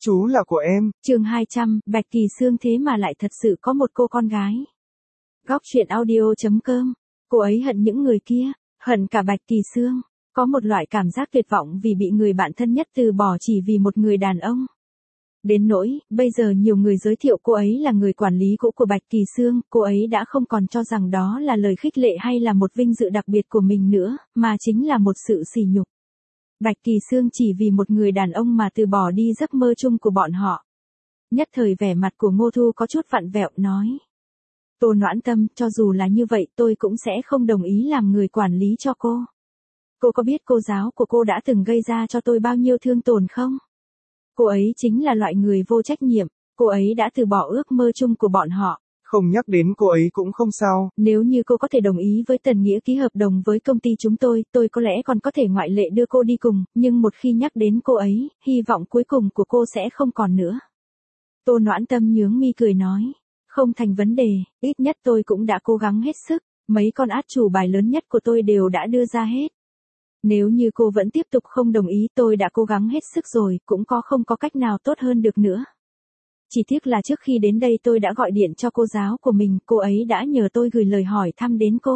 Chú là của em. Chương 200, Bạch Kỳ Sương thế mà lại thật sự có một cô con gái. Góc truyện audio.com. Cô ấy hận những người kia, hận cả Bạch Kỳ Sương. Có một loại cảm giác tuyệt vọng vì bị người bạn thân nhất từ bỏ chỉ vì một người đàn ông. Đến nỗi, bây giờ nhiều người giới thiệu cô ấy là người quản lý cũ của Bạch Kỳ Sương, cô ấy đã không còn cho rằng đó là lời khích lệ hay là một vinh dự đặc biệt của mình nữa, mà chính là một sự sỉ nhục. Bạch Kỳ Sương chỉ vì một người đàn ông mà từ bỏ đi giấc mơ chung của bọn họ. Nhất thời vẻ mặt của Ngô Thu có chút vặn vẹo nói. Tô Noãn Tâm, cho dù là như vậy tôi cũng sẽ không đồng ý làm người quản lý cho cô. Cô có biết cô giáo của cô đã từng gây ra cho tôi bao nhiêu thương tổn không? Cô ấy chính là loại người vô trách nhiệm, cô ấy đã từ bỏ ước mơ chung của bọn họ. Không nhắc đến cô ấy cũng không sao. Nếu như cô có thể đồng ý với Tần Nghĩa ký hợp đồng với công ty chúng tôi có lẽ còn có thể ngoại lệ đưa cô đi cùng, nhưng một khi nhắc đến cô ấy, hy vọng cuối cùng của cô sẽ không còn nữa. Tô Noãn Tâm nhướng mi cười nói, không thành vấn đề, ít nhất tôi cũng đã cố gắng hết sức, mấy con át chủ bài lớn nhất của tôi đều đã đưa ra hết. Nếu như cô vẫn tiếp tục không đồng ý tôi đã cố gắng hết sức rồi, cũng không có cách nào tốt hơn được nữa. Chỉ tiếc là trước khi đến đây tôi đã gọi điện cho cô giáo của mình, cô ấy đã nhờ tôi gửi lời hỏi thăm đến cô.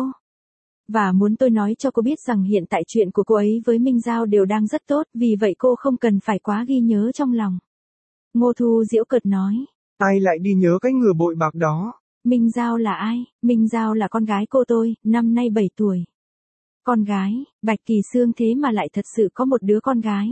Và muốn tôi nói cho cô biết rằng hiện tại chuyện của cô ấy với Minh Giao đều đang rất tốt, vì vậy cô không cần phải quá ghi nhớ trong lòng. Ngô Thu giễu cợt nói. Ai lại đi nhớ cái người bội bạc đó? Minh Giao là ai? Minh Giao là con gái cô tôi, năm nay 7 tuổi. Con gái, Bạch Kỳ Sương thế mà lại thật sự có một đứa con gái.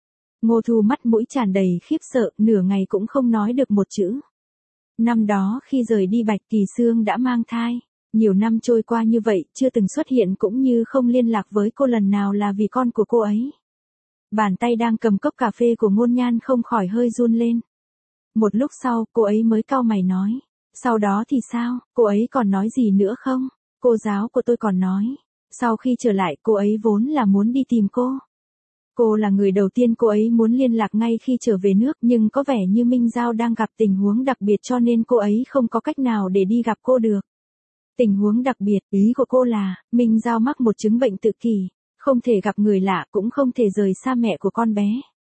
Ngô Thu mắt mũi tràn đầy khiếp sợ, nửa ngày cũng không nói được một chữ. Năm đó khi rời đi Bạch Kỳ Sương đã mang thai. Nhiều năm trôi qua như vậy, chưa từng xuất hiện cũng như không liên lạc với cô lần nào là vì con của cô ấy. Bàn tay đang cầm cốc cà phê của Ngôn Nhan không khỏi hơi run lên. Một lúc sau, cô ấy mới cau mày nói. Sau đó thì sao, cô ấy còn nói gì nữa không? Cô giáo của tôi còn nói. Sau khi trở lại cô ấy vốn là muốn đi tìm cô. Cô là người đầu tiên cô ấy muốn liên lạc ngay khi trở về nước, nhưng có vẻ như Minh Giao đang gặp tình huống đặc biệt cho nên cô ấy không có cách nào để đi gặp cô được. Tình huống đặc biệt, ý của cô là, Minh Giao mắc một chứng bệnh tự kỷ, không thể gặp người lạ cũng không thể rời xa mẹ của con bé.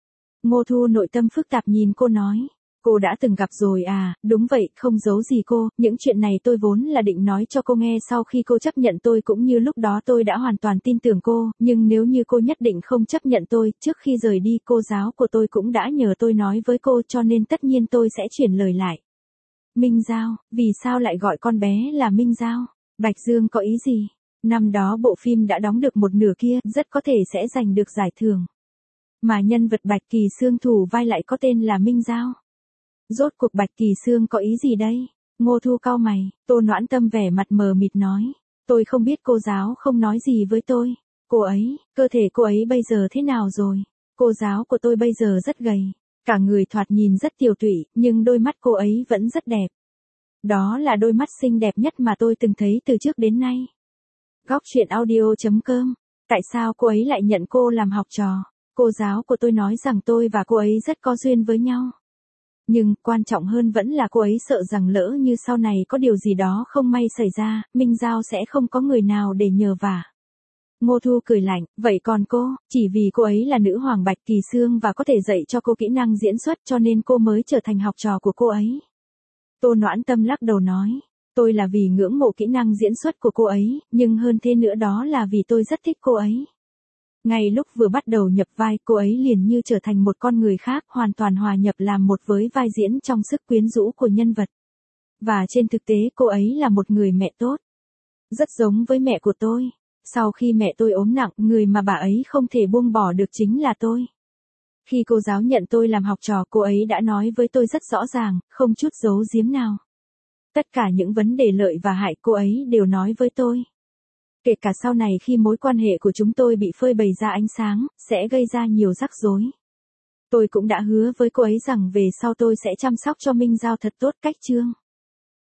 Ngô Thu nội tâm phức tạp nhìn cô nói. Cô đã từng gặp rồi à, đúng vậy, không giấu gì cô, những chuyện này tôi vốn là định nói cho cô nghe sau khi cô chấp nhận tôi cũng như lúc đó tôi đã hoàn toàn tin tưởng cô, nhưng nếu như cô nhất định không chấp nhận tôi, trước khi rời đi cô giáo của tôi cũng đã nhờ tôi nói với cô cho nên tất nhiên tôi sẽ chuyển lời lại. Minh Giao, vì sao lại gọi con bé là Minh Giao? Bạch Dương có ý gì? Năm đó bộ phim đã đóng được một nửa kia, rất có thể sẽ giành được giải thưởng. Mà nhân vật Bạch Kỳ Sương thủ vai lại có tên là Minh Giao. Rốt cuộc Bạch Kỳ Sương có ý gì đây? Ngô Thu cau mày, Tô Noãn Tâm vẻ mặt mờ mịt nói. Tôi không biết cô giáo không nói gì với tôi. Cô ấy, cơ thể cô ấy bây giờ thế nào rồi? Cô giáo của tôi bây giờ rất gầy. Cả người thoạt nhìn rất tiều tụy, nhưng đôi mắt cô ấy vẫn rất đẹp. Đó là đôi mắt xinh đẹp nhất mà tôi từng thấy từ trước đến nay. Góc truyện audio.com. Tại sao cô ấy lại nhận cô làm học trò? Cô giáo của tôi nói rằng tôi và cô ấy rất có duyên với nhau. Nhưng, quan trọng hơn vẫn là cô ấy sợ rằng lỡ như sau này có điều gì đó không may xảy ra, Minh Giao sẽ không có người nào để nhờ vả. Ngô Thu cười lạnh, vậy còn cô, chỉ vì cô ấy là nữ hoàng Bạch Kỳ Sương và có thể dạy cho cô kỹ năng diễn xuất cho nên cô mới trở thành học trò của cô ấy. Tô Noãn Tâm lắc đầu nói, tôi là vì ngưỡng mộ kỹ năng diễn xuất của cô ấy, nhưng hơn thế nữa đó là vì tôi rất thích cô ấy. Ngay lúc vừa bắt đầu nhập vai cô ấy liền như trở thành một con người khác, hoàn toàn hòa nhập làm một với vai diễn trong sức quyến rũ của nhân vật. Và trên thực tế cô ấy là một người mẹ tốt. Rất giống với mẹ của tôi. Sau khi mẹ tôi ốm nặng, người mà bà ấy không thể buông bỏ được chính là tôi. Khi cô giáo nhận tôi làm học trò cô ấy đã nói với tôi rất rõ ràng, không chút giấu giếm nào. Tất cả những vấn đề lợi và hại cô ấy đều nói với tôi. Kể cả sau này khi mối quan hệ của chúng tôi bị phơi bày ra ánh sáng, sẽ gây ra nhiều rắc rối. Tôi cũng đã hứa với cô ấy rằng về sau tôi sẽ chăm sóc cho Minh Giao thật tốt cách chương.